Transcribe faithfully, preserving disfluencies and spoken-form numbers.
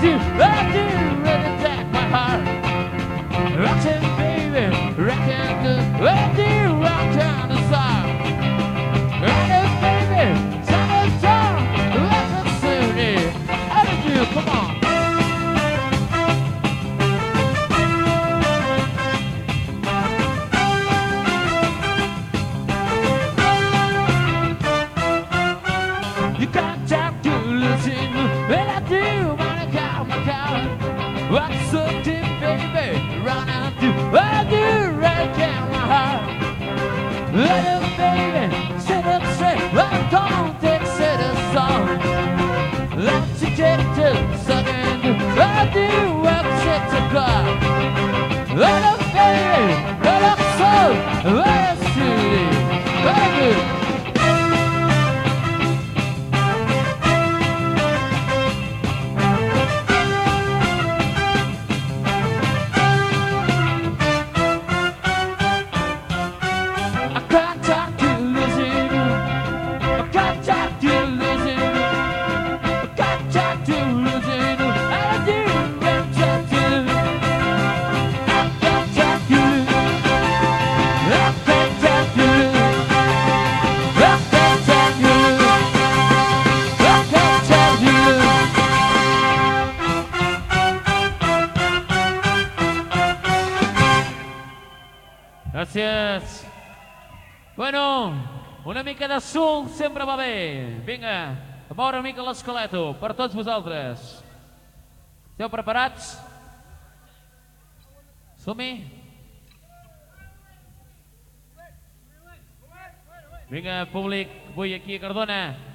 do, I do, really attack my heart. Rockin' baby, rockin' good, I do, rock down the side. Rockin' baby, summertime, rockin' city. How did you, come on. You got time to listen, and I do wanna count my count. What's up, dear baby? Run out to, I do right down my heart. Little baby, sit up straight, I'm gonna take set a song. Let's take to second, I do work six o'clock. Little baby, little soul, let's see, very good. Gràcies. Bueno, una mica de sul sempre va bé. Vinga, a moure una mica l'esqueleto per tots vosaltres. Esteu preparats? Som-hi? Vinga, públic, vull aquí a Cardona.